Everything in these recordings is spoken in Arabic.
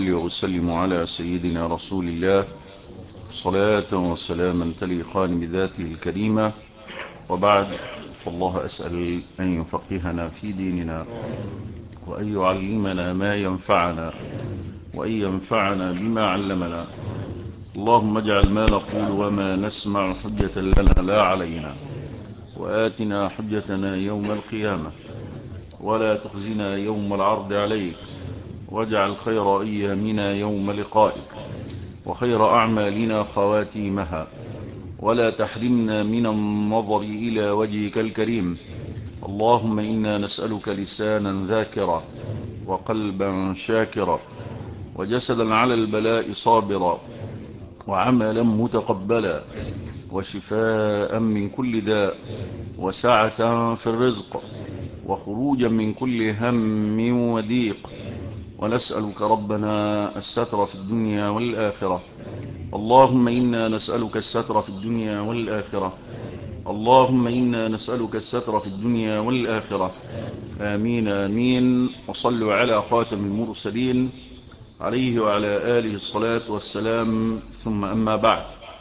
وأصلي وأسلم على سيدنا رسول الله صلاة وسلاما تليقان بذاته الكريمة، وبعد، فالله أسأل أن يفقهنا في ديننا وأن يعلمنا ما ينفعنا وأن ينفعنا بما علمنا. اللهم اجعل ما نقول وما نسمع حجة لنا لا علينا، وآتنا حجتنا يوم القيامة ولا تخزنا يوم العرض عليك، واجعل خير أيامنا يوم لقائك وخير أعمالنا خواتيمها، ولا تحرمنا من النظر إلى وجهك الكريم. اللهم إنا نسألك لسانا ذاكرا وقلبا شاكرا وجسدا على البلاء صابرا وعملا متقبلا وشفاء من كل داء وسعة في الرزق وخروجا من كل هم وضيق، ونسألك ربنا الستر في الدنيا والآخرة. اللهم إنا نسألك الستر في الدنيا والآخرة. اللهم إنا نسألك الستر في الدنيا والآخرة. آمين آمين. وصلوا على خاتم المرسلين عليه وعلى آله الصلاة والسلام، ثم أما بعد،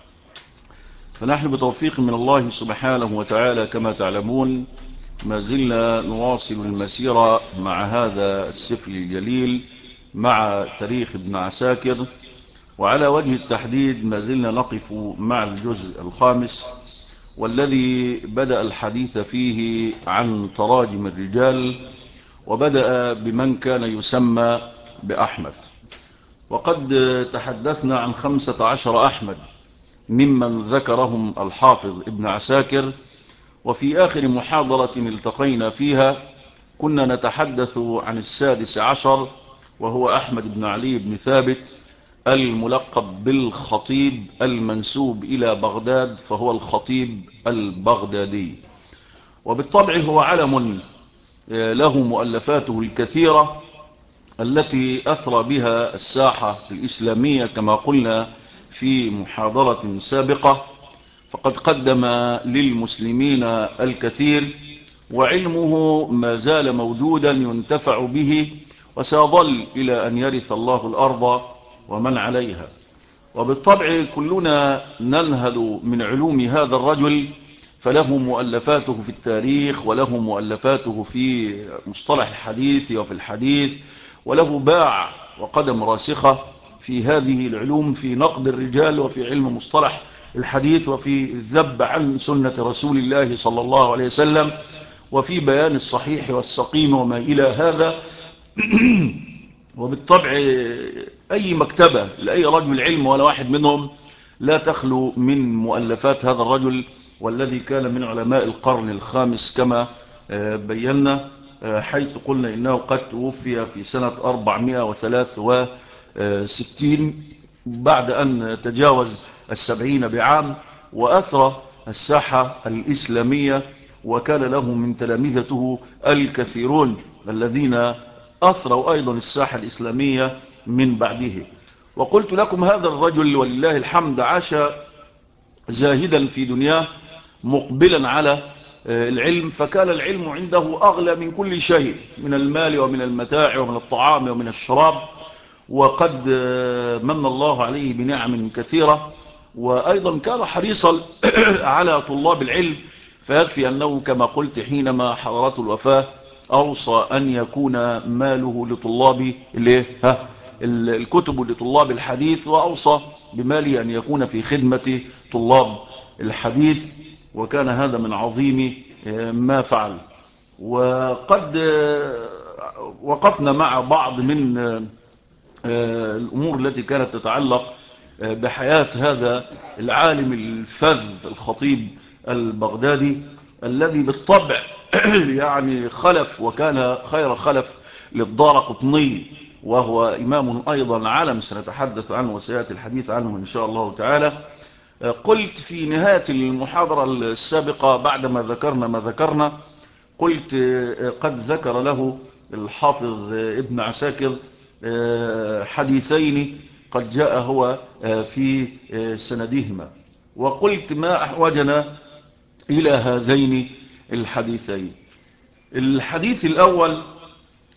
فنحن بتوفيق من الله سبحانه وتعالى كما تعلمون ما زلنا نواصل المسيرة مع هذا السفر الجليل، مع تاريخ ابن عساكر، وعلى وجه التحديد ما زلنا نقف مع الجزء الخامس، والذي بدأ الحديث فيه عن تراجم الرجال، وبدأ بمن كان يسمى بأحمد. وقد تحدثنا عن 15 أحمد ممن ذكرهم الحافظ ابن عساكر، وفي آخر محاضرة التقينا فيها كنا نتحدث عن 16، وهو أحمد بن علي بن ثابت الملقب بالخطيب المنسوب إلى بغداد، فهو الخطيب البغدادي، وبالطبع هو علم له مؤلفاته الكثيرة التي أثرى بها الساحة الإسلامية كما قلنا في محاضرة سابقة. فقد قدم للمسلمين الكثير، وعلمه ما زال موجودا ينتفع به، وسيظل إلى أن يرث الله الأرض ومن عليها. وبالطبع كلنا ننهل من علوم هذا الرجل، فله مؤلفاته في التاريخ، وله مؤلفاته في مصطلح الحديث وفي الحديث، وله باع وقدم راسخة في هذه العلوم، في نقد الرجال وفي علم مصطلح الحديث وفي الذب عن سنة رسول الله صلى الله عليه وسلم وفي بيان الصحيح والسقيم وما إلى هذا. وبالطبع أي مكتبة لأي رجل علم ولا واحد منهم لا تخلو من مؤلفات هذا الرجل، والذي كان من علماء القرن الخامس كما بينا، حيث قلنا إنه قد توفي في سنة 463 بعد أن تجاوز 70 بعام، وأثرى الساحة الإسلامية، وكان له من تلامذته الكثيرون الذين أثروا أيضا الساحة الإسلامية من بعده. وقلت لكم هذا الرجل ولله الحمد عاش زاهدا في دنياه مقبلا على العلم، فكان العلم عنده أغلى من كل شيء، من المال ومن المتاع ومن الطعام ومن الشراب، وقد من الله عليه بنعم كثيرة. وأيضا كان حريصا على طلاب العلم، فيكفي أنه كما قلت حينما حضرته الوفاة أوصى أن يكون ماله لطلاب الكتب لطلاب الحديث، وأوصى بماله أن يكون في خدمة طلاب الحديث، وكان هذا من عظيم ما فعل. وقد وقفنا مع بعض من الأمور التي كانت تتعلق بحياة هذا العالم الفذ الخطيب البغدادي، الذي بالطبع يعني خلف وكان خير خلف للدارقطني، وهو إمام أيضا علم سنتحدث عنه وسيأتي الحديث عنه إن شاء الله تعالى. قلت في نهاية المحاضرة السابقة بعدما ذكرنا ما ذكرنا، قلت قد ذكر له الحافظ ابن عساكر حديثين قد جاء هو في سندهما، وقلت ما أحوجنا إلى هذين الحديثين. الحديث الأول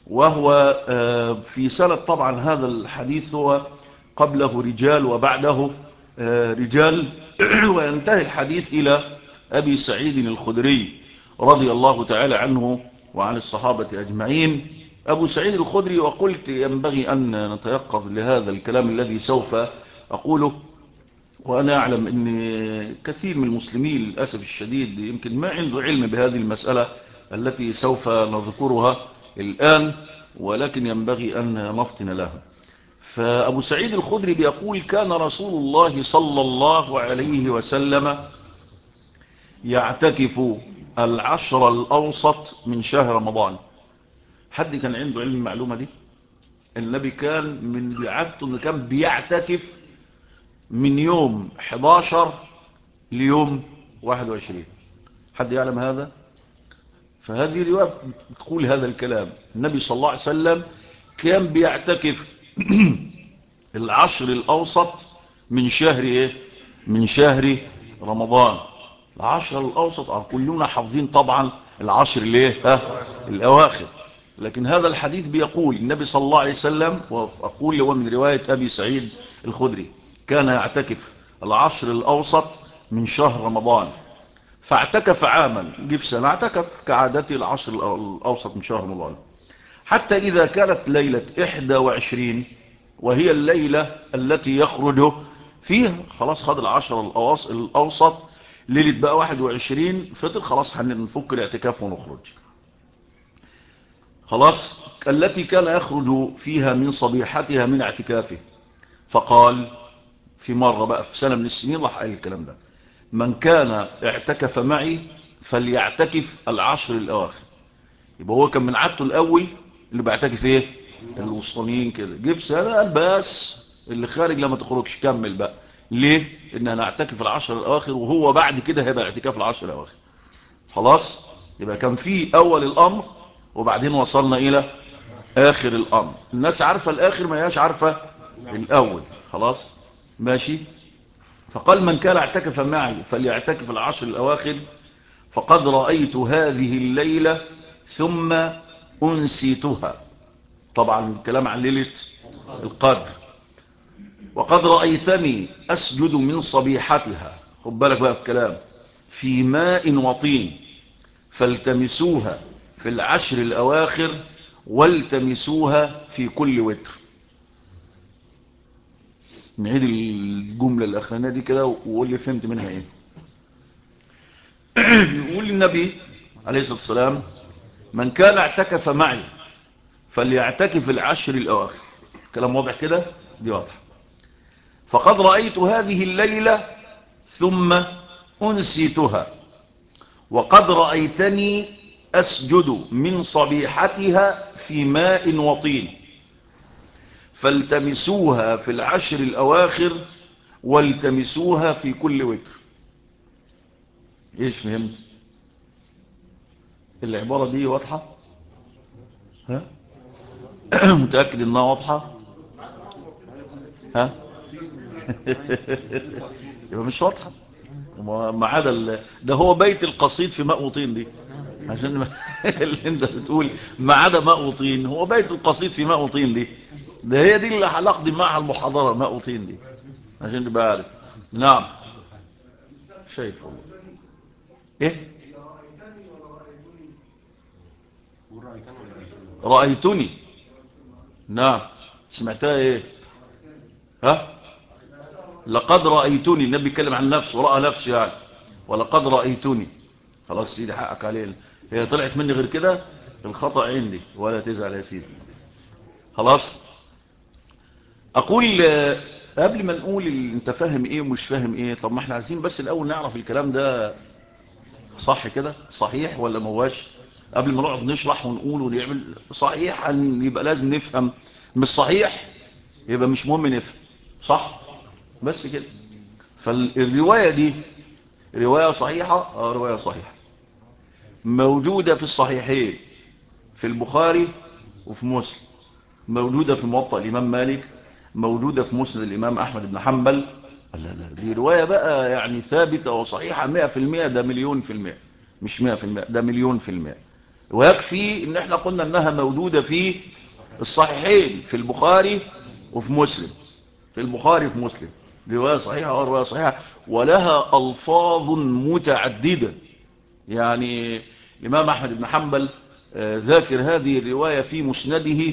وهو في سنة طبعا هذا الحديث هو قبله رجال وبعده رجال وينتهي الحديث إلى أبي سعيد الخدري رضي الله تعالى عنه وعن الصحابة أجمعين. أبو سعيد الخدري، وقلت ينبغي أن نتيقظ لهذا الكلام الذي سوف أقوله، وأنا أعلم أن كثير من المسلمين للأسف الشديد يمكن ما عنده علم بهذه المسألة التي سوف نذكرها الآن، ولكن ينبغي أن نفطن لها. فأبو سعيد الخدري بيقول: كان رسول الله صلى الله عليه وسلم يعتكف العشر الأوسط من شهر رمضان. حد كان عنده علم المعلومة دي؟ النبي كان من عادته انه كان بيعتكف من يوم 11 ليوم 21. حد يعلم هذا؟ فهذه رواية بتقول هذا الكلام. النبي صلى الله عليه وسلم كان بيعتكف العشر الأوسط من شهر ايه؟ من شهر رمضان. العشر الأوسط كلنا حافظين طبعا العشر الايه؟ الأواخر. لكن هذا الحديث بيقول النبي صلى الله عليه وسلم، وأقول هو من رواية أبي سعيد الخدري، كان يعتكف العشر الأوسط من شهر رمضان. فاعتكف عاما، جه في سنة اعتكف كعادته العشر الأوسط من شهر رمضان، حتى إذا كانت ليلة 21 وهي الليلة التي يخرج فيها، خلاص خد العشر الأوسط، ليلة بقى 21 فطر، خلاص هنفك الاعتكاف ونخرج. خلاص التي كان يخرج فيها من صبيحتها من اعتكافه. فقال في مرة بقى في سنة من السنين راح قال الكلام ده: من كان اعتكف معي فليعتكف العشر الأواخر. يبقى هو كان من عادته الأول اللي بيعتكف ايه؟ الوسطانيين كده. جه في سنة قال بس اللي خارج لما تخرجش كمل بقى. ليه؟ ان انا اعتكف العشر الأواخر، وهو بعد كده هيبقى اعتكاف العشر الأواخر. خلاص يبقى كان في أول الأمر وبعدين وصلنا إلى آخر الأمر. الناس عارفة الآخر، ما هياش عارفة الأول. خلاص ماشي. فقال: من كان اعتكف معي فليعتكف العشر الأواخر، فقد رأيت هذه الليلة ثم أنسيتها. طبعا الكلام عن ليلة القدر. وقد رأيتني أسجد من صبيحتها، خد بالك بقى الكلام، في ماء وطين، فالتمسوها في العشر الأواخر والتمسوها في كل وتر. نعيد الجملة الأخرانية دي كده وقول لي فهمت منها ايه. بيقول النبي عليه الصلاة والسلام: من كان اعتكف معي فليعتكف العشر الأواخر. كلام واضح كده؟ دي واضح. فقد رأيت هذه الليلة ثم أنسيتها، وقد رأيتني أسجد من صبيحتها في ماء وطين، فالتمسوها في العشر الأواخر والتمسوها في كل وتر. ايش فهمت؟ العبارة دي واضحة؟ ها؟ متأكد انها واضحة؟ ها؟ يبقى مش واضحة. ما عدا ده هو بيت القصيد في ماء وطين دي، عشان اللي انت بتقول ما عدا ماء وطين، هو بيت القصيد في ماء وطين دي، ده هي دي اللي هنقضي معها المحاضرة، ماء وطين دي، عشان تبقى عارف. نعم شايف والله. ايه رأيتني؟ نعم سمعتها ايه؟ ها؟ لقد رأيتني. النبي بيتكلم عن نفسه ورأى نفسه يعني. ولقد رأيتني. خلاص سيدي حقك عليه، هي طلعت مني غير كده الخطأ عندي، ولا تزعل يا سيدي. خلاص اقول قبل ما نقول انت فاهم ايه ومش فاهم ايه، طب ما احنا عايزين بس الاول نعرف الكلام ده صح كده، صحيح ولا مواش، قبل ما نقعد نشرح ونقول ونعمل. صحيح يبقى لازم نفهم، مش صحيح يبقى مش مهم نفهم، صح؟ بس كده. فالرواية دي رواية صحيحة، رواية صحيحة موجودة في الصحيحين، في البخاري وفي مسلم، موجودة في موطأ الإمام مالك، موجودة في مسند الإمام أحمد بن حنبل. لا دي رواية بقى يعني ثابتة وصحيحة 100%، ده 1,000,000%، مش 100%، ده 1,000,000%. ويكفي ان احنا قلنا انها موجودة في الصحيحين، في البخاري وفي مسلم، في البخاري وفي مسلم، رواية صحيحة ورواية صحيحة، ولها ألفاظ متعددة. يعني الإمام أحمد بن حنبل ذاكر هذه الرواية في مسنده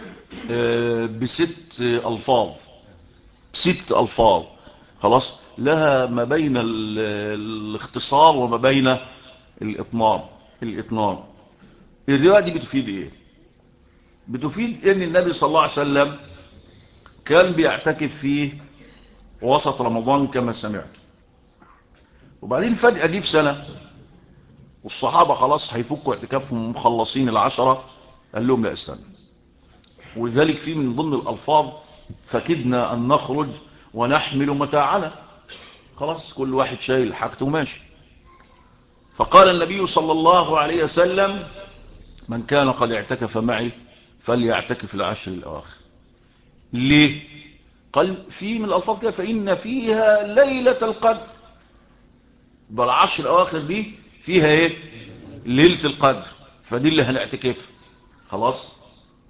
بست ألفاظ، ست ألفاظ. خلاص، لها ما بين الاختصار وما بين الإطناب. الرواية دي بتفيد إيه؟ بتفيد إن النبي صلى الله عليه وسلم كان بيعتكف في وسط رمضان كما سمعت، وبعدين فجأة جه في سنة والصحابة خلاص هيفكوا اعتكافهم مخلصين العشرة، قال لهم لا استنى. ولذلك في من ضمن الألفاظ فكدنا أن نخرج ونحمل متاعنا، خلاص كل واحد شايل حاجته وماشي. فقال النبي صلى الله عليه وسلم من كان قد اعتكف معي فليعتكف العشر الأواخر. ليه؟ قال في من الألفاظ كده فإن فيها ليلة القدر، بالعشر الأواخر دي فيها ايه؟ ليلة القدر، فدي اللي هنعتكفها. خلاص.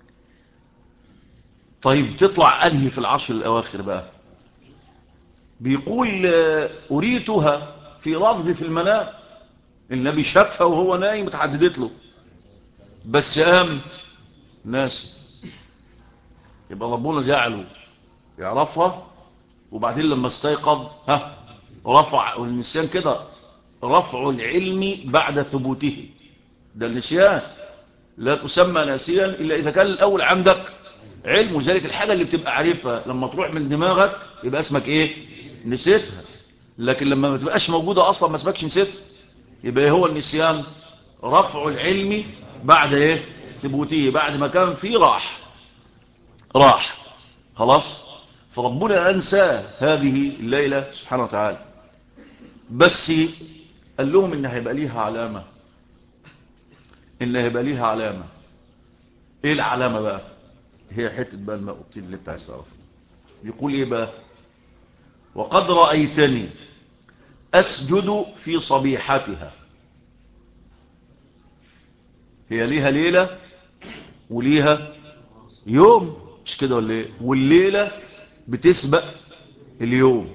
طيب تطلع أنهي في العشر الأواخر بقى؟ بيقول أريتها في لفظ في المنام، النبي شافها وهو نايم اتحددت له بس قام ناس، يبقى ربنا جعله يعرفها، وبعدين لما استيقظ رفع. والنسيان كده رفع العلم بعد ثبوته، ده النسيان لا تسمى ناسيا إلا إذا كان الأول عندك علم. وذلك الحاجة اللي بتبقى عارفها لما تروح من دماغك يبقى اسمك إيه؟ نسيتها. لكن لما ما تبقاش موجودة أصلا ما اسمكش نسيتها. يبقى هو النسيان رفع العلم بعد إيه؟ ثبوته، بعد ما كان فيه راح. خلاص. فربنا أنسى هذه الليلة سبحانه وتعالى، بس قال لهم إن هيبقى ليها علامة، إن هيبقى ليها علامة. إيه العلامة بقى؟ هي حتة بقى الماء والطين اللي انت عايز تعرفها. يقول إيه بقى؟ وقد رأيتني أسجد في صبيحتها. هي ليها ليلة وليها يوم، مش كده ولا ايه؟ والليلة بتسبق اليوم.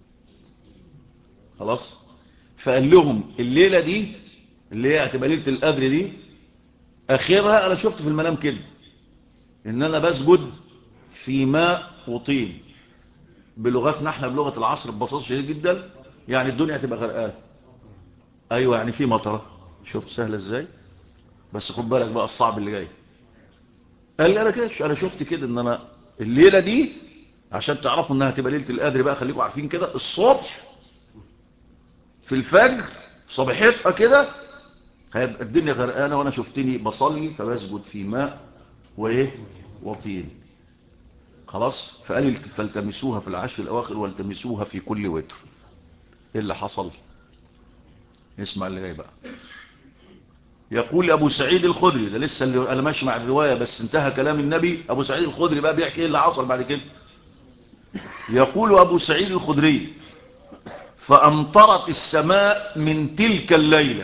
خلاص. فقال لهم الليلة دي اللي هي هتبقى ليلة القدر دي اخرها انا شفت في المنام كده ان انا بسجد في ماء وطين. بلغتنا احنا بلغة العصر ببساطة شديد جدا، يعني الدنيا هتبقى غرقان. ايوه يعني في مطره. شفت سهله ازاي؟ بس خد بالك بقى الصعب اللي جاي. قال لي انا كده انا شفت كده ان انا الليله دي عشان تعرفوا انها هتبقى ليله القدر بقى، خليكم عارفين كده الصبح في الفجر صباحتها كده هيبقى الدنيا غرقانه، وانا شفتني بصلي فبسجد في ماء وايه وطين. خلاص. فقال فالتمسوها في العشر الاواخر والتمسوها في كل وتر. ايه اللي حصل؟ اسمع اللي جاي بقى. يقول أبو سعيد الخدري، ده لسه اللي أنا ماشي مع الرواية بس انتهى كلام النبي. أبو سعيد الخدري بقى بيحكي إيه اللي حصل بعد كده. يقول أبو سعيد الخدري فأمطرت السماء من تلك الليلة،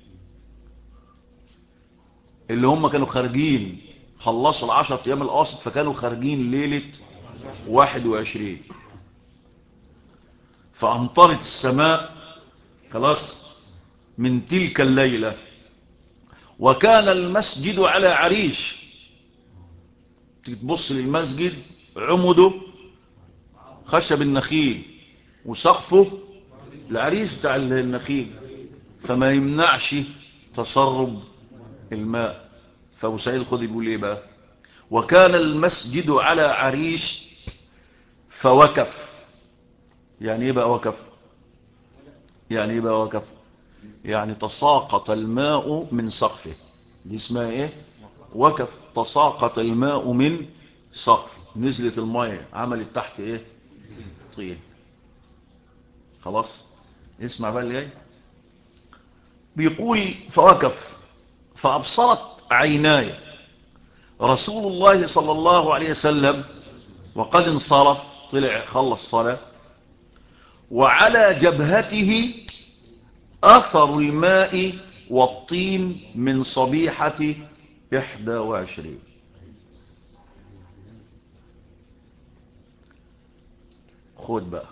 اللي هم كانوا خارجين خلصوا 10 أيام القاصد، فكانوا خارجين ليلة 21. فأمطرت السماء خلاص من تلك الليلة، وكان المسجد على عريش. تبص للمسجد عمده خشب النخيل وسقفه العريش بتاع النخيل، فما يمنعش تسرب الماء. فابو سعيد الخدري بيقول ايه بقى؟ وكان المسجد على عريش فوكف. يعني ايه بقى وكف؟ يعني ايه بقى وكف؟ يعني تساقط الماء من سقفه. دي اسمها ايه؟ وكف. تساقط الماء من سقفه، نزلت الماء عملت تحت ايه؟ طين. خلاص. اسمع بقى اللي جاي. بيقول فوكف فأبصرت عيناي رسول الله صلى الله عليه وسلم وقد انصرف، طلع خلص صلاة، وعلى جبهته أثر الماء والطين من صبيحة 21. خد بقى،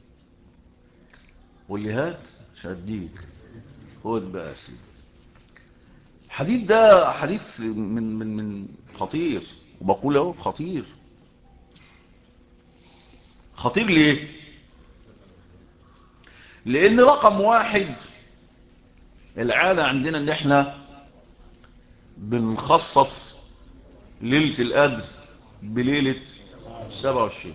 واللي هات شديك. خد بقى يا سيدي، الحديث ده حديث من خطير، وبقول اهو خطير. خطير ليه؟ لان رقم واحد، العادة عندنا ان احنا بنخصص ليلة القدر بليلة 27،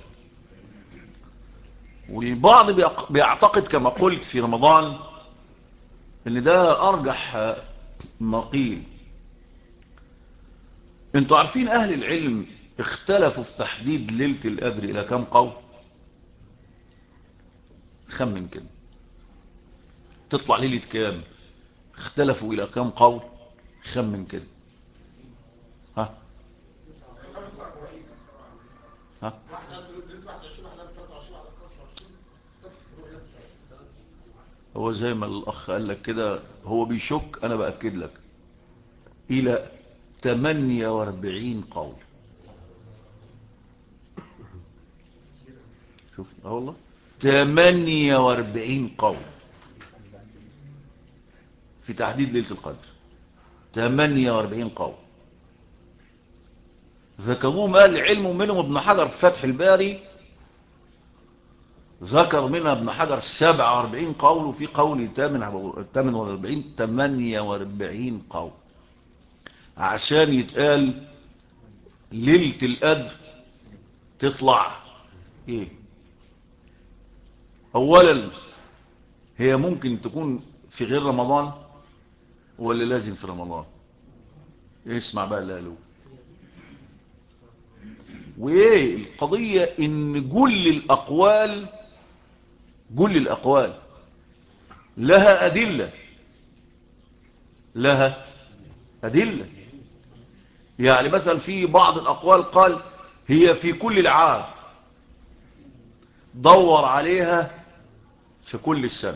والبعض بيعتقد كما قلت في رمضان ان ده ارجح ما قيل. انتوا عارفين اهل العلم اختلفوا في تحديد ليلة القدر الى كم قول؟ خمن كده، تطلع ليلة كام؟ اختلفوا الى كم قول؟ خمن كده. ها ها هو زي ما الاخ قال لك كده، هو بيشك، انا باكد لك الى 48 قول. شوف والله 48 قول في تحديد ليلة القدر. 48 قول ذكروهم اهل العلم، ومنهم ابن حجر في فتح الباري ذكر منها ابن حجر 47 قول، وفي قول 48 قول، عشان يتقال ليلة القدر تطلع ايه. اولا هي ممكن تكون في غير رمضان ولا لازم في رمضان؟ اسمع بقى اللي قالوه. وايه القضية؟ ان كل الاقوال لها ادلة، لها ادلة. يعني مثلا في بعض الاقوال قال هي في كل العام، دور عليها في كل السنة،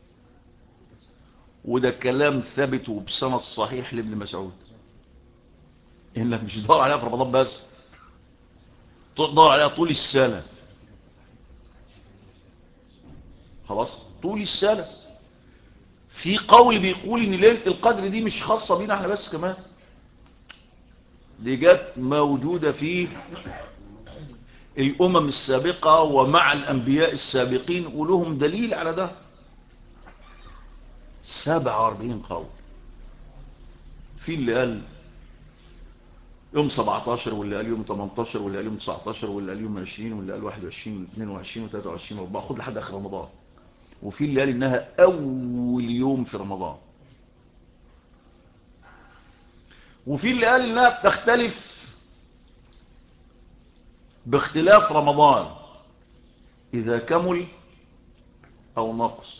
وده كلام ثابت وبسند صحيح لابن مسعود، انك مش تدور عليها في رمضان بس، تدور عليها طول السنة. خلاص طول السنة. في قول بيقول ان ليلة القدر دي مش خاصة بينا احنا بس، كمان دي جت موجودة في الامم السابقة ومع الانبياء السابقين، ولهم دليل على ده. 47 قول. في اللي قال يوم 17، واللي قال يوم 18، واللي قال يوم 19، واللي قال يوم 20، واللي قال 21 و22 و23 و24، خد لحد اخر رمضان. وفي اللي قال انها اول يوم في رمضان. وفي اللي قال انها بتختلف باختلاف رمضان، اذا كمل او نقص.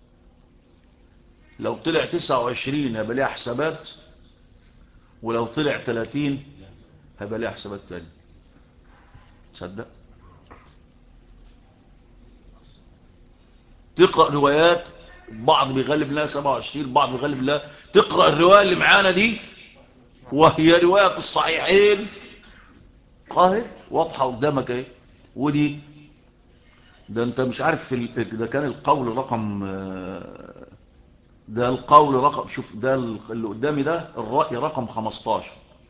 لو طلع 29 هيبقى ليها حسابات، ولو طلع 30 هيبقى ليها حسابات تانية. تصدق؟ تقرأ روايات، بعض بيغلب لها 27، بعض بيغلب لها. تقرأ الرواية اللي معانا دي وهي رواية في الصحيحين قاهر واضحة قدامك اهي. ودي ده انت مش عارف ده كان القول رقم، ده القول رقم، شوف ده اللي قدامي ده الرأي رقم 15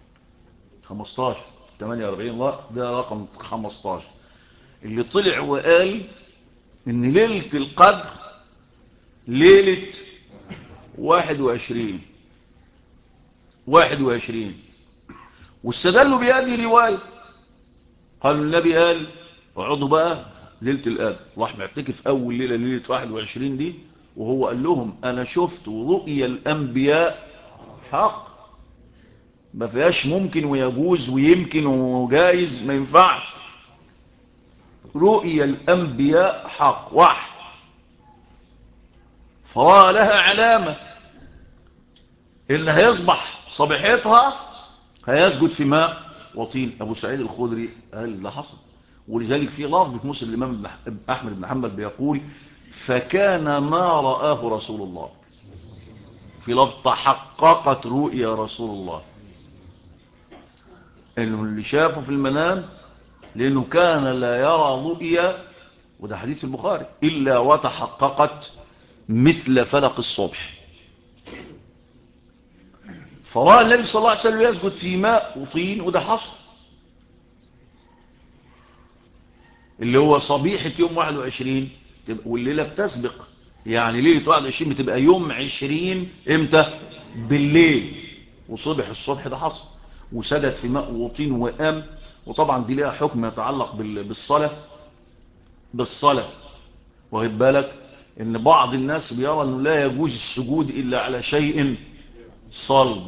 48. لا ده رقم 15 اللي طلع وقال ان ليلة القدر ليلة 21. واستدلوا بهذه الرواية، قالوا النبي قال اقعدوا بقى ليلة القدر، راح معتكف اول ليلة ليلة 21 دي، وهو قال لهم انا شفت رؤيا الانبياء حق، ما فيهاش ممكن ويجوز ويمكن وجايز، ما ينفعش. رؤيا الانبياء حق وحي، فرأى لها علامة اللي هيصبح صبيحتها هيسجد في ماء وطين. ابو سعيد الخدري قال ده حصل، ولذلك في لفظ في مسلم الامام احمد بن حنبل بيقول فكان ما رآه رسول الله. في لفظ تحققت رؤيا رسول الله، انه اللي شافه في المنام، لانه كان لا يرى رؤيا، وده حديث البخاري، الا وتحققت مثل فلق الصبح. فرأى النبي صلى الله عليه وسلم يسجد في ماء وطين، وده حصل، اللي هو صبيحة يوم 21، والليلة بتسبق، يعني ليلة 21 بتبقى يوم 20 امتى؟ بالليل، وصبح الصبح، ده حصل. وسجد في ماء وطين وقام. وطبعا دي لها حكم يتعلق بالصلاة. واخد بالك ان بعض الناس بيرى انه لا يجوز السجود الا على شيء صلب،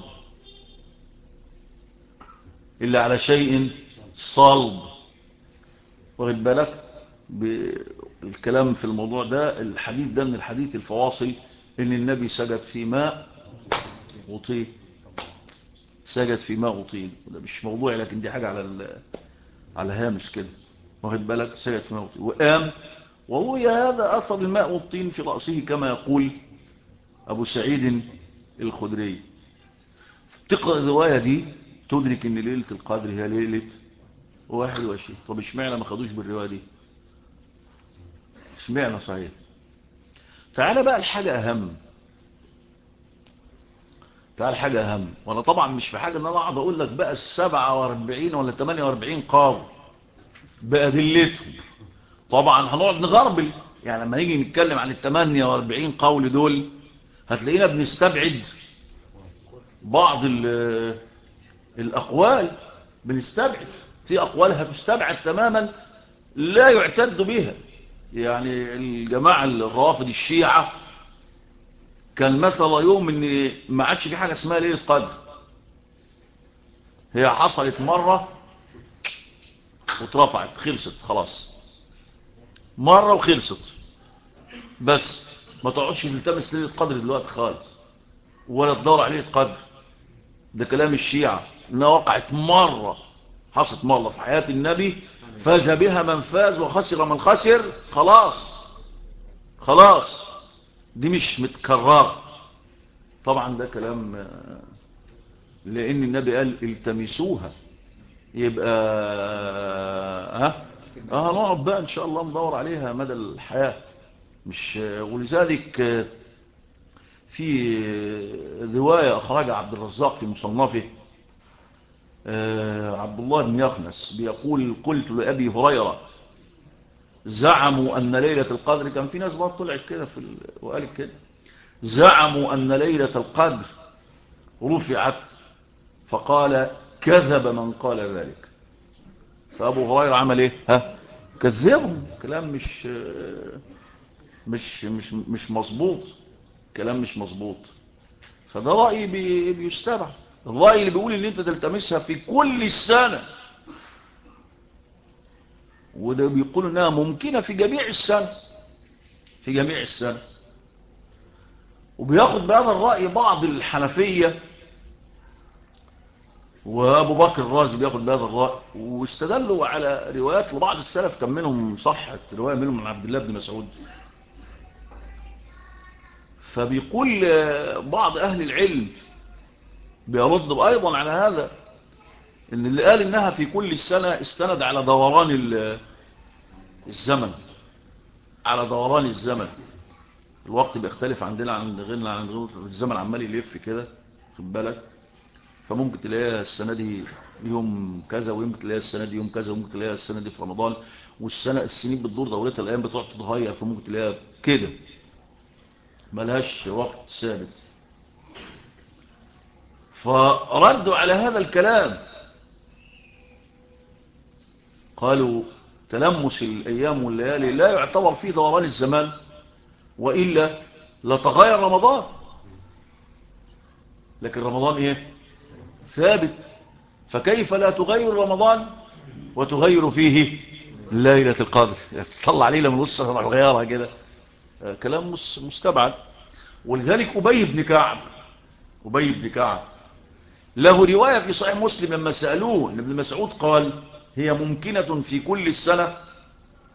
الا على شيء صلب. واخد بالك بالكلام في الموضوع ده، الحديث ده من الحديث الفواصل، ان النبي سجد في ماء وطين، سجد في ماء وطين. ده مش موضوع، لكن دي حاجة على هامش كده. واخد بالك سجد في ماء وطين وقام. وروي هذا اثر الماء والطين في رأسه، كما يقول ابو سعيد الخدري. تقرأ الرواية دي تدرك ان ليلة القدر هي ليلة 21. طب اشمعنى ما خدوش بالرواية دي؟ اشمعنى؟ صحيح. تعال بقى الحاجة اهم، وانا طبعا مش في حاجة ان انا اقعد اقول لك بقى 47 ولا 48 قاضي بأدلتهم. طبعا هنقعد نغربل، يعني لما نيجي نتكلم عن ال 48 قول دول، هتلاقينا بنستبعد بعض الأقوال. بنستبعد في أقوال هتستبعد تماما، لا يعتد بها. يعني الجماعة الروافض الشيعة كان مثل يوم ان ما عادش في حاجة اسمها ليلة قدر، هي حصلت مرة واترفعت، خلصت خلاص، مرة وخلصت، بس ما تقعدش تلتمس ليلة قدر دلوقتي خالص، ولا تدور على ليلة قدر. ده كلام الشيعة، انها وقعت مرة، حصلت مرة في حياة النبي، فاز بها من فاز وخسر من خسر، خلاص دي مش متكررة. طبعا ده كلام، لان النبي قال التمسوها. يبقى هنقعد بقى ان شاء الله ندور عليها مدى الحياة. مش ولذلك في رواية اخرجها عبد الرزاق في مصنفه، عبد الله بن يخنس بيقول قلت لأبي هريرة زعموا أن ليلة القدر، كان في ناس برضه طلعت كده وقالت كده، زعموا أن ليلة القدر رفعت، فقال كذب من قال ذلك. فأبو هريرة عمل ايه؟ كذبهم. كلام مش مظبوط، كلام مش مظبوط. فده رأي بيستبع. الرأي اللي بيقول ان انت تلتمسها في كل السنة، وده بيقول انها ممكنة في جميع السنة، في جميع السنة. وبياخد بهذا الرأي بعض الحنفية، وابو بكر الرازي بياخد بهذا الرأي، واستدلوا على روايات لبعض السلف، كان منهم صحت رواية منهم من عبد الله بن مسعود. فبيقول بعض اهل العلم بيرد ايضا على هذا، ان اللي قال انها في كل السنة استند على دوران الزمن، على دوران الزمن. الوقت بيختلف عندنا عن غيرنا، عن غيرنا الزمن عمال يلف كده، خد بالك. فممكن تلاقيها السنة دي يوم كذا، ويمكن تلاقيها السنة دي يوم كذا، وممكن تلاقيها السنة دي في رمضان. السنين بتدور دورتها، الأيام بتقعد تتغير، فممكن تلاقيها كده ملهاش وقت ثابت. فردوا على هذا الكلام، قالوا تلمس الأيام والليالي لا يعتبر فيه دوران الزمان، وإلا لتغير رمضان. لكن رمضان ايه؟ ثابت. فكيف لا تغير رمضان وتغير فيه ليلة القدر؟ تطلع ليلة من وسط غيارها كده، كلام مستبعد. ولذلك أبي بن كعب له رواية في صحيح مسلم لما سألوه ان ابن مسعود قال هي ممكنة في كل السنة،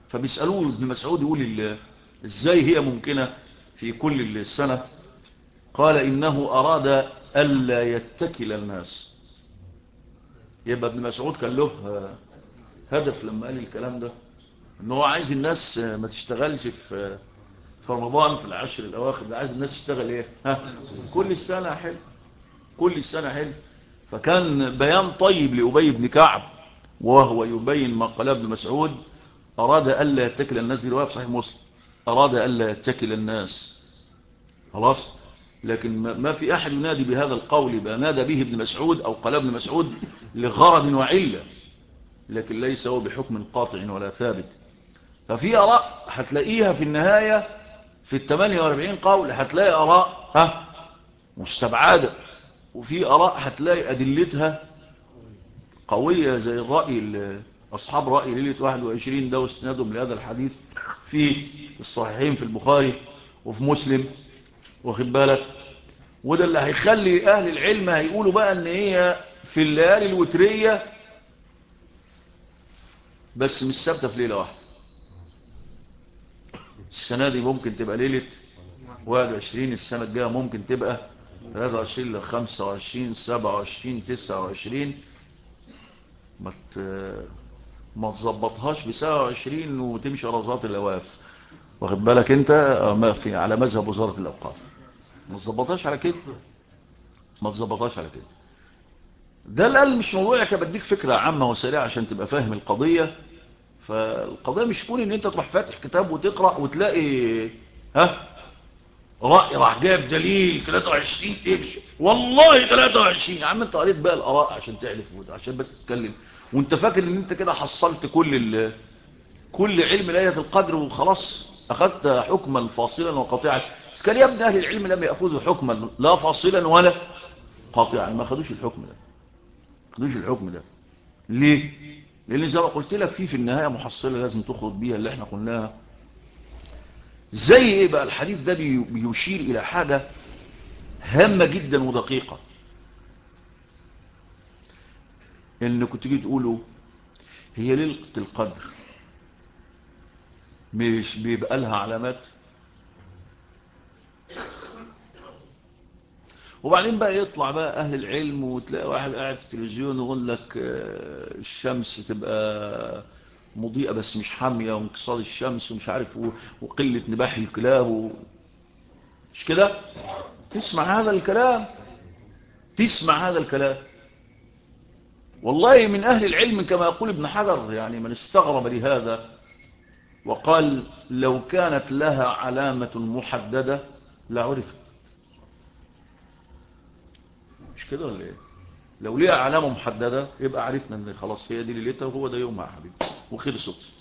فبيسألوه ابن مسعود يقول ازاي هي ممكنة في كل السنة؟ قال إنه أراد ألا يتكل الناس. يبقى ابن مسعود كان له هدف لما قال الكلام ده، إنه هو عايز الناس ما تشتغلش في رمضان في العشر الأواخر، ده عايز الناس تشتغل إيه؟ كل السنة حلو، كل السنة حلو. فكان بيان طيب لأبي بن كعب وهو يبين ما قال ابن مسعود: أراد ألا يتكل الناس. دي رواية في صحيح مسلم، أراد ألا يتكل الناس. خلاص. لكن ما في أحد ينادي بهذا القول يبقى نادى به ابن مسعود أو قال ابن مسعود لغرض وعلة، لكن ليس هو بحكم قاطع ولا ثابت. ففي آراء هتلاقيها في النهاية في 48 قول، هتلاقي آراء مستبعدة، وفي آراء هتلاقي أدلتها قوية، زي الرأي أصحاب رأي ليلة 21 ده واستنادهم لهذا الحديث في الصحيحين في البخاري وفي مسلم، واخد بالك. وده اللي هيخلي أهل العلم هيقولوا بقى ان هي في الليالي الوترية، بس مش ثابته في ليلة واحدة. السنة دي ممكن تبقى ليلة 21، السنة الجاية ممكن تبقى 23 ل 25 27 29. ما تظبطهاش ب 27 وتمشي ورا وزارة الأوقاف، واخد بالك انت، ما في على مذهب وزارة الأوقاف. ما تظبطهاش على كده، ما تظبطهاش على كده. ده الآن مش موضوع، لك بديك فكرة عامة وسريعة عشان تبقى فاهم القضية. فالقضية مش كون ان انت تروح فاتح كتاب وتقرأ وتلاقي رأي راح جايب دليل 23 امشي والله 23. يا عم انت قريت بقى الآراء عشان تعرف، عشان بس تتكلم وانت فاكر ان انت كده حصلت كل علم ليلة القدر وخلاص اخذت حكما فاصلا وقاطعا. بس كان يا ابن اهل العلم لم يأخذوا حكما لا فاصلا ولا قاطعا، ما اخذوش الحكم ده، ما اخذوش الحكم ده. ليه؟ لان زي ما قلت لك في النهاية محصلة لازم تخرج بيها اللي احنا قلناها. زي ايه بقى؟ الحديث ده بيشير الى حاجة هامة جدا ودقيقة. انكم تيجي تقولوا هي ليلة القدر مش بيبقى لها علامات؟ وبعدين بقى يطلع بقى اهل العلم وتلاقي واحد قاعد في التلفزيون ويقول لك الشمس تبقى مضيئة بس مش حامية، وانكسار الشمس ومش عارف وقلة نباح الكلاب مش كده؟ تسمع هذا الكلام، تسمع هذا الكلام. والله من أهل العلم كما يقول ابن حجر، يعني من استغرب لهذا وقال لو كانت لها علامة محددة لعرفت. مش كده ولا ايه؟ لو ليها علامة محددة يبقى عرفنا ان خلاص هي دي ليلتها وهو ده يومها يا حبيبي وخلصت.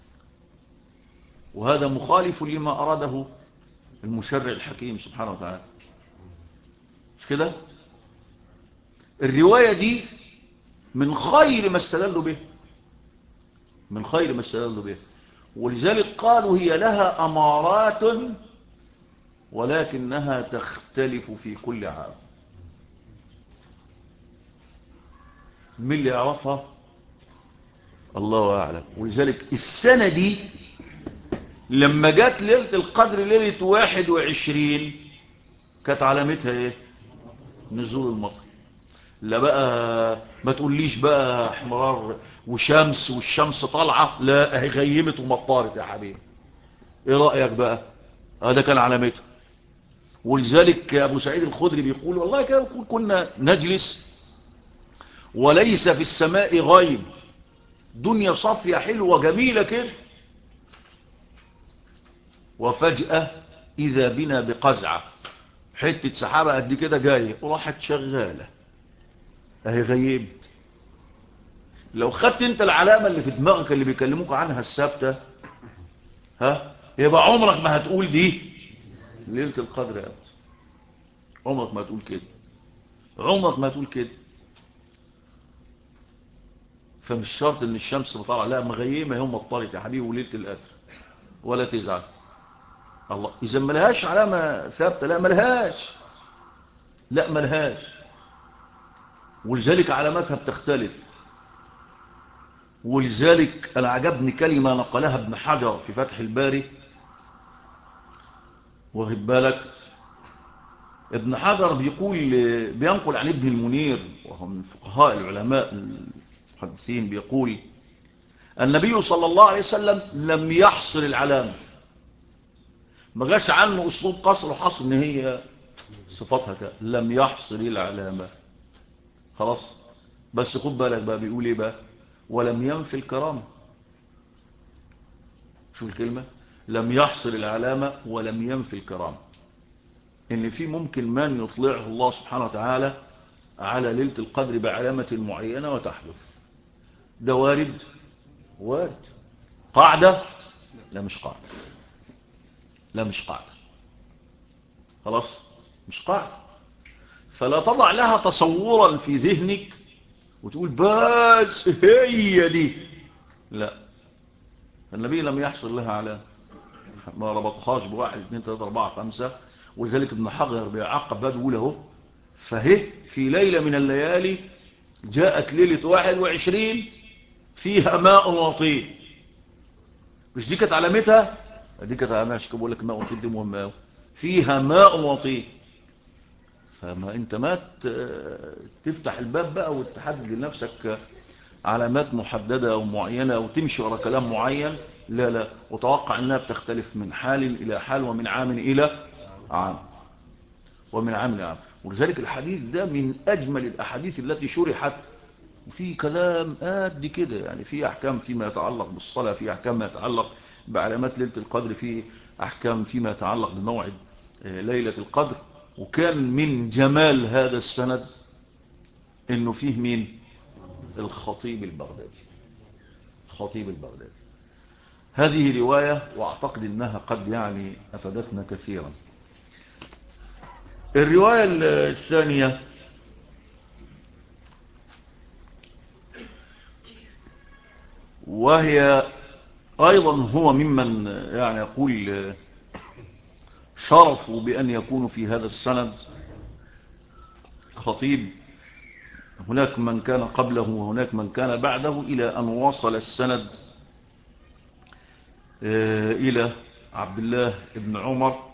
وهذا مخالف لما أراده المشرع الحكيم سبحانه وتعالى. مش كده؟ الرواية دي من خير ما استدلوا به، من خير ما استدلوا به. ولذلك قالوا هي لها أمارات ولكنها تختلف في كل عام. مين اللي يعرفها؟ الله أعلم. ولذلك السنة دي لما جات ليلة القدر ليلة 21 كانت علامتها ايه؟ نزول المطر. لا بقى ما تقوليش بقى احمرار وشمس والشمس طالعة، لا هي غيمت ومطارت يا حبيبي. ايه رأيك بقى؟ هذا كان علامتها. ولذلك ابو سعيد الخدري بيقول والله كنا نجلس وليس في السماء غيم، دنيا صافية حلوة جميلة كده، وفجأة إذا بنا بقزعة، حتة سحابة قد كده جاية وراحت شغالة اهي غيبت. لو خدت انت العلامة اللي في دماغك اللي بيكلموك عنها الثابتة يبقى عمرك ما هتقول دي ليلة القدر يا أبت. عمرك ما هتقول كده، عمرك ما هتقول كده. فمش شرط ان الشمس بطلع، لا مغيمة يوم مطلت يا حبيبي وليلة القدر ولا تزعل. الله إذا ملهاش علامة ثابتة، لا ملهاش، لا ملهاش. ولذلك علاماتها بتختلف. ولذلك أنا عجبني كلمة نقلها ابن حجر في فتح الباري، واخد بالك، ابن حجر بينقل عن ابن المنير وهو من فقهاء العلماء المحدثين، بيقول النبي صلى الله عليه وسلم لم يحصر العلامة، ما جاش عنه أسلوب قصر وحصر إن هي صفتها كده، لم يحصر العلامة. خلاص، بس خد بالك بقى بيقول إيه بقى، ولم ينفي الكرامة. شو الكلمة؟ لم يحصر العلامة ولم ينفي الكرامة، إن في ممكن من يطلعه الله سبحانه وتعالى على ليلة القدر بعلامة معينة وتحدث. ده وارد، وارد. قاعدة؟ لا مش قاعدة، لا مش قاعدة. خلاص، مش قاعدة. فلا تضع لها تصورا في ذهنك وتقول بس هي دي، لا. النبي لم يحصل لها علامة، ما ربطهاش بواحد اثنين ثلاثة أربعة خمسة. ولذلك ابن حجر بيعقب بقى بيقول اهو، فهي في ليلة من الليالي جاءت ليلة 21 فيها ماء وطين. مش دي كانت علامتها؟ دي كانت علامتها. مش بقول لك ماء وطين دي مهمة أوي. فيها ماء وطين. فما انت ما تفتح الباب بقى وتحدد لنفسك علامات محددة أو معينة أو تمشي ورا كلام معين. لا لا، وتوقع أنها بتختلف من حال إلى حال ومن عام إلى عام ومن عام إلى عام. ولذلك الحديث ده من أجمل الأحاديث التي شرحت، وفي كلام قد كده يعني، في أحكام فيما يتعلق بالصلاة، في أحكام ما يتعلق بعلامات ليلة القدر، في أحكام فيما يتعلق بموعد ليلة القدر. وكان من جمال هذا السند إنه فيه مين؟ الخطيب البغدادي. الخطيب البغدادي. هذه رواية وأعتقد أنها قد يعني أفادتنا كثيرا. الرواية الثانية وهي أيضا هو ممن يعني يقول شرفوا بأن يكونوا في هذا السند خطيب. هناك من كان قبله وهناك من كان بعده، إلى أن وصل السند إلى عبد الله بن عمر،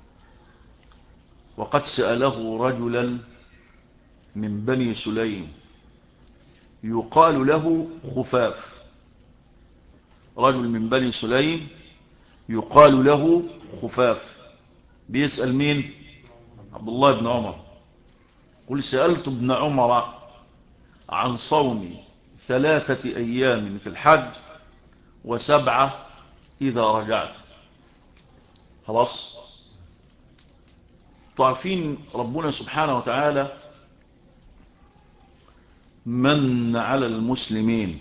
وقد سأله رجلا من بني سليم يقال له خفاف. رجل من بني سليم يقال له خفاف بيسأل مين؟ عبد الله بن عمر. قل سألت ابن عمر عن صوم 3 أيام في الحج و7 إذا رجعت. خلاص، تعرفين ربنا سبحانه وتعالى من على المسلمين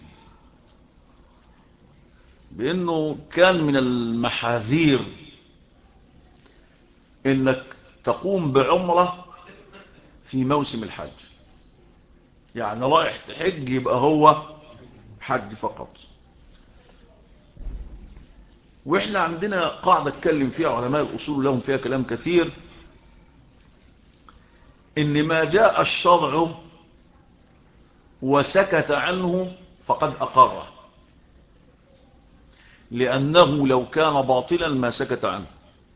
بأنه كان من المحاذير إنك تقوم بعمرة في موسم الحج. يعني رايح تحج يبقى هو حج فقط. وإحنا عندنا قاعدة اتكلم فيها علماء الأصول لهم فيها كلام كثير، إن ما جاء الشرع وسكت عنه فقد أقره، لأنه لو كان باطلا ما سكت عنه.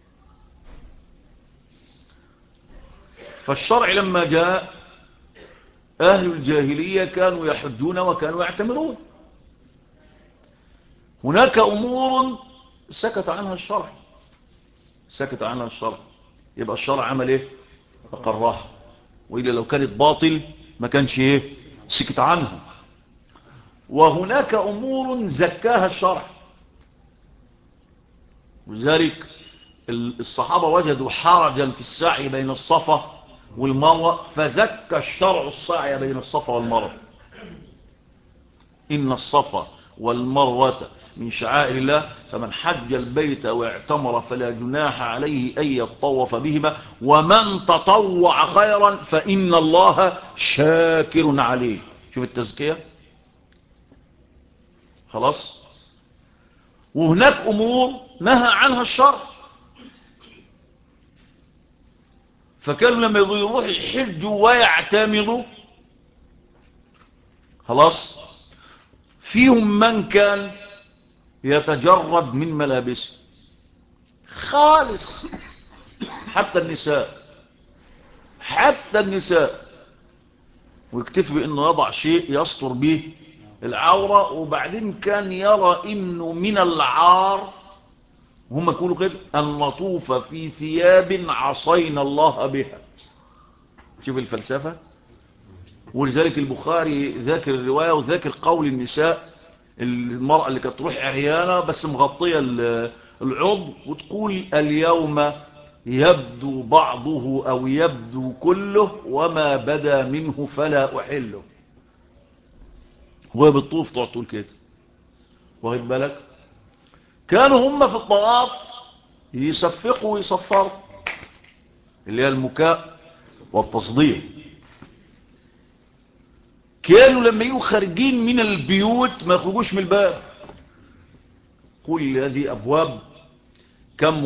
فالشرع لما جاء أهل الجاهلية كانوا يحجون وكانوا يعتمرون. هناك أمور سكت عنها الشرع، سكت عنها الشرع، يبقى الشرع عمل إيه؟ أقرها. وإلا لو كانت باطل ما كانش إيه؟ سكت عنها. وهناك أمور زكاها الشرع، وذلك الصحابة وجدوا حرجا في السعي بين الصفا والمروة فزكى الشرع السعي بين الصفا والمروة. إن الصفا والمروة من شعائر الله فمن حج البيت واعتمر فلا جناح عليه أن يطوف بهما ومن تطوع خيرا فإن الله شاكر عليه. شوف التزكية. خلاص. وهناك أمور نهى عنها الشرع، فكانوا لما يروح يحجوا ويعتمروا خلاص فيهم من كان يتجرد من ملابسه خالص، حتى النساء حتى النساء، ويكتفي بأنه يضع شيء يستر به العورة. وبعدين كان يرى إنه من العار، هم يقولوا كده، أن نطوف في ثياب عصينا الله بها. شوف الفلسفة. ولذلك البخاري ذاكر الرواية وذاكر قول النساء، المرأة اللي كانت تروح عريانة بس مغطية العضو، وتقول اليوم يبدو بعضه أو يبدو كله وما بدا منه فلا أحله. وهي بالطوف تقعد تقول كده. واخد بالك؟ كانوا هم في الطواف يصفقوا ويصفروا، اللي هي المكاء والتصديق. كانوا لما يجوا خارجين من البيوت ما يخرجوش من الباب. قل هذه أبواب كم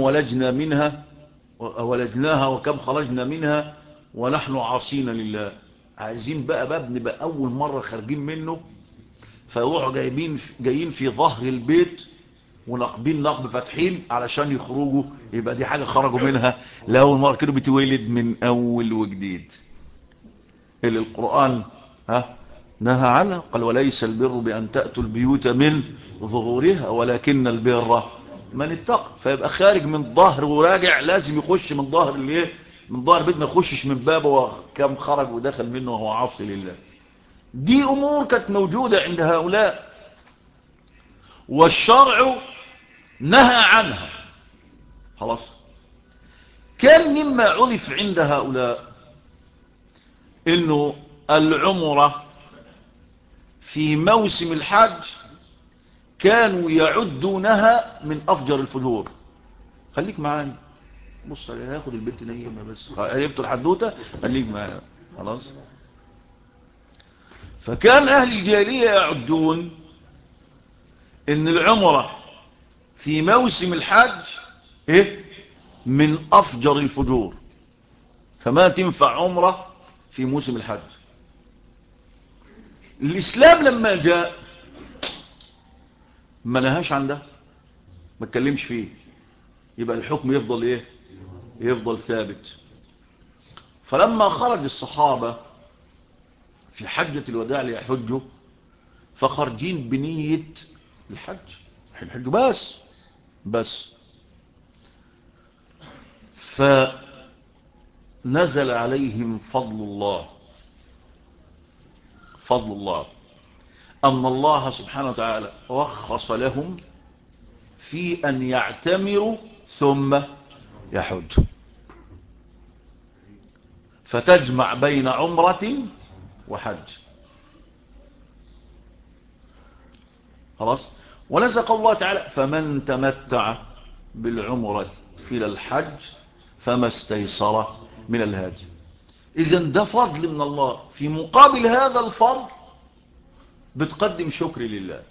ولجناها وكم خرجنا منها ونحن عاصين لله. عايزين بقى باب نبقى أول مرة خارجين منه، فيروحوا جايين في ظهر البيت ونقبين نقب فاتحين علشان يخرجوا، يبقى دي حاجة خرجوا منها لأول مرة. كانوا بتولد من أول وجديد. اللي القرآن نهى عنها، قال وليس البر بأن تأتوا البيوت من ظهورها ولكن البر من اتقى. فيبقى خارج من ظهر وراجع لازم يخش من ظهر من ظهر البيت، ما يخشش من بابه وكم خرج ودخل منه وهو عاصي لله. دي أمور كانت موجودة عند هؤلاء والشرع نهى عنها. خلاص. كان مما عرف عند هؤلاء انه العمرة في موسم الحج كانوا يعدونها من افجر الفجور. خليك معايا، بص هياخد البنت نيمة بس هيفتح الحدوتة، خليك معايا. خلاص. فكان اهل الجاهلية يعدون ان العمرة في موسم الحج من افجر الفجور، فما تنفع عمرة في موسم الحج. الاسلام لما جاء ما نهاش عن ده، ما اتكلمش فيه، يبقى الحكم يفضل يفضل ثابت. فلما خرج الصحابة في حجة الوداع ليحجوا، فخرجين بنية الحج بس فنزل عليهم فضل الله أن الله سبحانه وتعالى رخص لهم في أن يعتمروا ثم يحج، فتجمع بين عمرة وحج. خلاص. ونزل قول الله تعالى فمن تمتع بالعمرة إلى الحج فما استيسر من الهدي. إذن ده فضل من الله. في مقابل هذا الفضل بتقدم شكر لله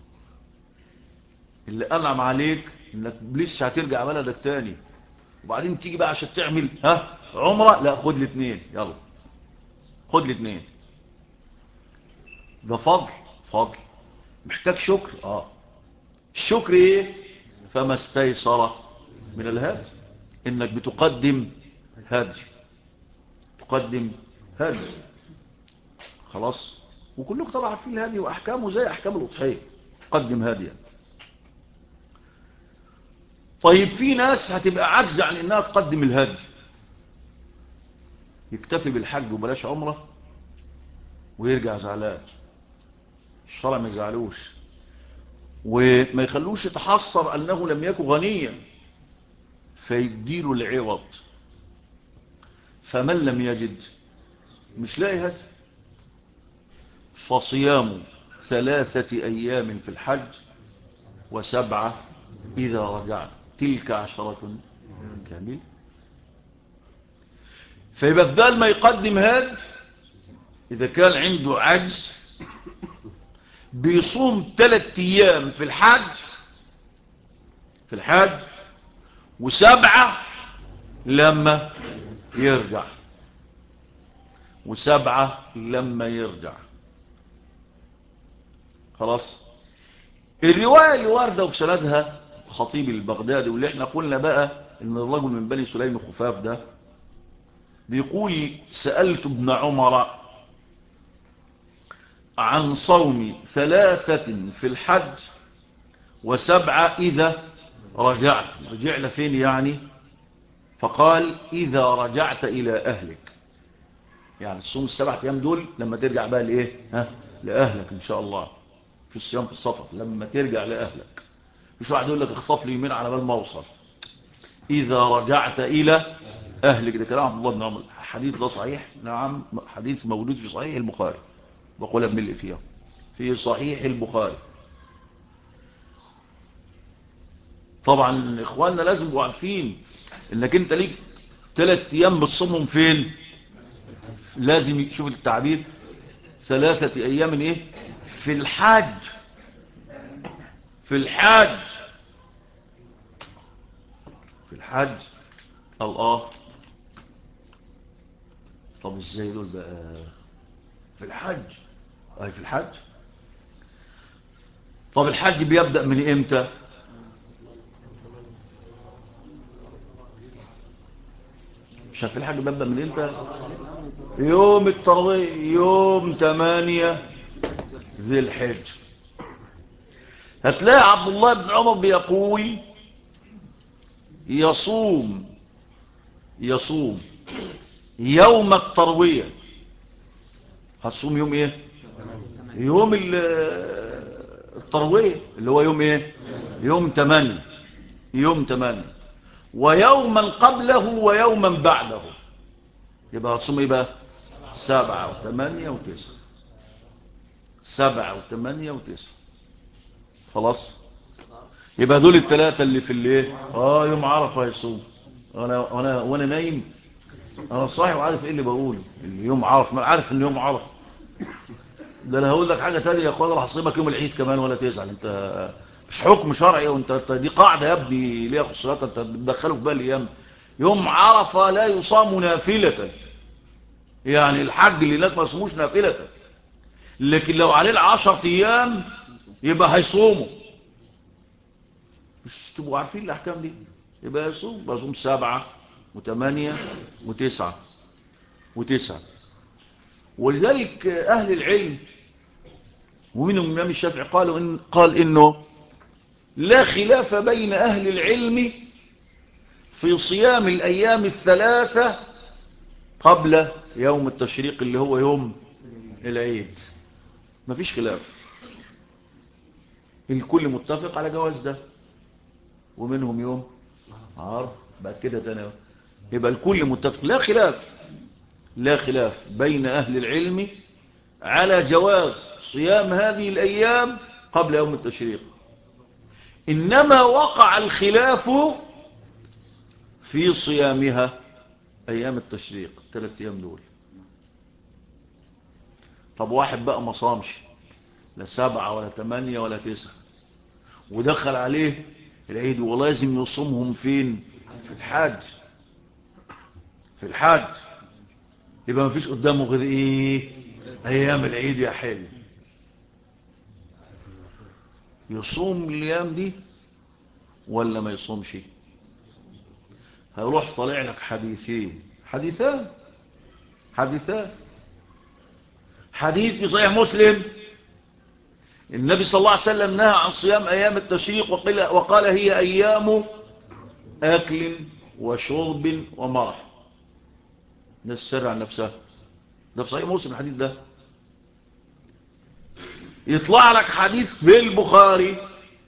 اللي أنعم عليك إنك لسه هترجع بلدك تاني، وبعدين تيجي بقى عشان تعمل عمرة، لا خد الاثنين، يلا خد الاثنين. ده فضل محتاج شكر. الشكر فما استيسر من الهدي، انك بتقدم هدي، خلاص. وكلكم طبعا عارفين الهدي واحكامه زي احكام الاضحيه، تقدم هديا. طيب في ناس هتبقى عاجزه عن انها تقدم الهدي، يكتفي بالحج وبلاش عمره ويرجع زعلان. الشرع ما يزعلوش وما يخلوش يتحسر انه لم يكن غنيا، فيديله العوض. فمن لم يجد مش لاقي هدي، فصيام 3 أيام في الحج و7 إذا رجعت تلك 10 كامل. فيبقى بدل ما يقدم هدي إذا كان عنده عجز بيصوم 3 أيام في الحج و7 لما يرجع. خلاص. الرواية اللي واردة وفي سندها خطيب البغدادي، واللي احنا قلنا بقى ان الرجل من بني سليم خفاف ده بيقول سألت ابن عمر عن صوم 3 في الحج و7 إذا رجعت. رجعنا فين يعني؟ فقال إذا رجعت إلى أهلك، يعني الصوم 7 أيام دول لما ترجع بقى لإيه؟ لأهلك إن شاء الله. في الصيام في السفر لما ترجع لأهلك، مش واحد يقول لك اخطف لي يمين على بال ما اوصل. إذا رجعت إلى أهلك، ده كلام عبد الله بن عمر. الحديث ده صحيح، نعم، حديث موجود في صحيح البخاري، بقول ابن فيها في صحيح البخاري. طبعا إخواننا لازم يبقوا عارفين إنك أنت ليك 3 أيام بتصومهم فين. لازم يشوف التعبير 3 أيام إيه؟ في الحج. في الحج، في الحج. الله، طب ازاي دول بقى في الحج؟ اي في الحج. طب الحج بيبدأ من امتى؟ مش عارف الحج بيبدأ من امتى؟ يوم التروية، يوم 8 ذي الحج. هتلاقي عبد الله بن عمر بيقول يصوم يوم التروية. هتصوم يوم ايه؟ يوم التروية اللي هو يوم ايه؟ يوم 8. يوم 8 ويوما قبله ويوما بعده. يبقى هتصوم ايه بقى؟ 7 و8 و9. 7 و8 و9. خلاص. يبقى دول ال3 اللي في الايه. يوم عرفه هيصوم. وانا نايم، انا صاحي وعارف ايه اللي بقوله. اليوم عرفه، ما عارف ان يوم عرفه. ده انا هقول لك حاجه تانية يا اخوان، راح اصيبك يوم العيد كمان ولا تزعل انت. مش حكم شرعي، وانت دي قاعده يا ابني ليها خصوصيات انت بتدخله في بالي. يوم عرفه لا يصام نافله، يعني الحج اللي هناك ما يصوموش نافله، لكن لو عليه 10 ايام يبقى هيصوموا. مش تبقوا عارفين الاحكام دي؟ يبقى يصوم 7 و8 و9. ولذلك اهل العلم ومنهم الامام الشافعي قال انه لا خلاف بين اهل العلم في صيام الايام ال3 قبل يوم التشريق اللي هو يوم العيد. مفيش خلاف، الكل متفق على جواز ده. ومنهم يوم عارف بقى كده تاني، يبقى الكل متفق. لا خلاف بين أهل العلم على جواز صيام هذه الأيام قبل يوم التشريق. إنما وقع الخلاف في صيامها أيام التشريق 3 أيام دول. طب واحد بقى ما صامش لا 7 ولا 8 ولا 9 ودخل عليه العيد ولازم يصومهم فين؟ في الحج. في الحج يبقى ما فيش قدامه غير ايه؟ ايام العيد يا حلو. يصوم الايام دي ولا ما يصومش؟ هيروح طالع لك حديثان. حديث في صحيح مسلم، النبي صلى الله عليه وسلم نهى عن صيام ايام التشريق وقال هي ايام اكل وشرب ومرح. ده السر عن نفسها، ده في صحيح مسلم الحديث ده. يطلع لك حديث في البخاري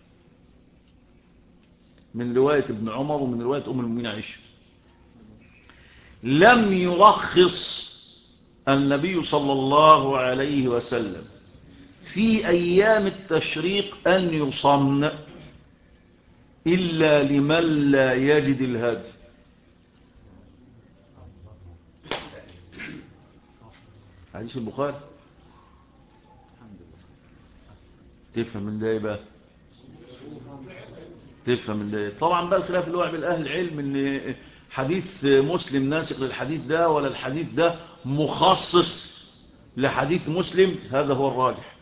من رواية ابن عمر ومن رواية أم المؤمنين عائشة، لم يرخص النبي صلى الله عليه وسلم في أيام التشريق أن يصمن إلا لمن لا يجد الهدي. حديث البخاري. تفهم من ده بقى؟ تفهم من ده طبعا بقى الخلاف اللي هو بين اهل العلم ان حديث مسلم ناسخ للحديث ده ولا الحديث ده مخصص لحديث مسلم. هذا هو الراجح،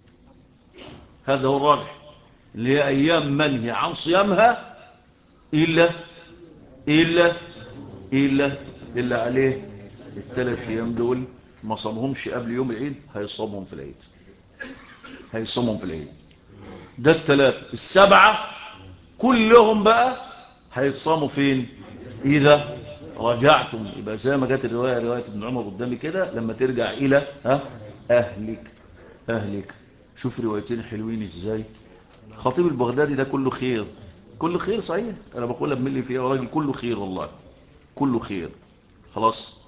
اللي هي ايام منهي عن صيامها الا عليه ال3 أيام دول ما صامهمش قبل يوم العيد هيصومهم في العيد، هيصومهم في العيد. ده ال3. ال7 كلهم بقى هيتصاموا فين؟ إذا رجعتم. يبقى زي ما جت الرواية، رواية ابن عمر قدامي كده، لما ترجع إلى أهلك. شوف روايتين حلوين إزاي. خطيب البغدادي ده كله خير، كله خير صحيح، أنا بقولها بملي فيها راجل كله خير والله، كله خير. خلاص.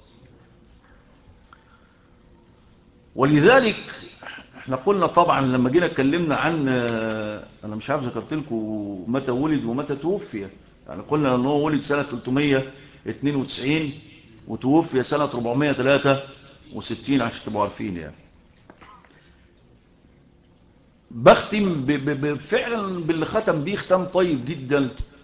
ولذلك احنا قلنا طبعا لما جينا اتكلمنا عن، انا مش عارف ذكرت لكم متى ولد ومتى توفي. يعني قلنا ان هو ولد سنة 392 وتوفي سنة 463 عشان تبقوا عارفين. يعني بختم فعلا باللي ختم بيه ختم طيب جدا.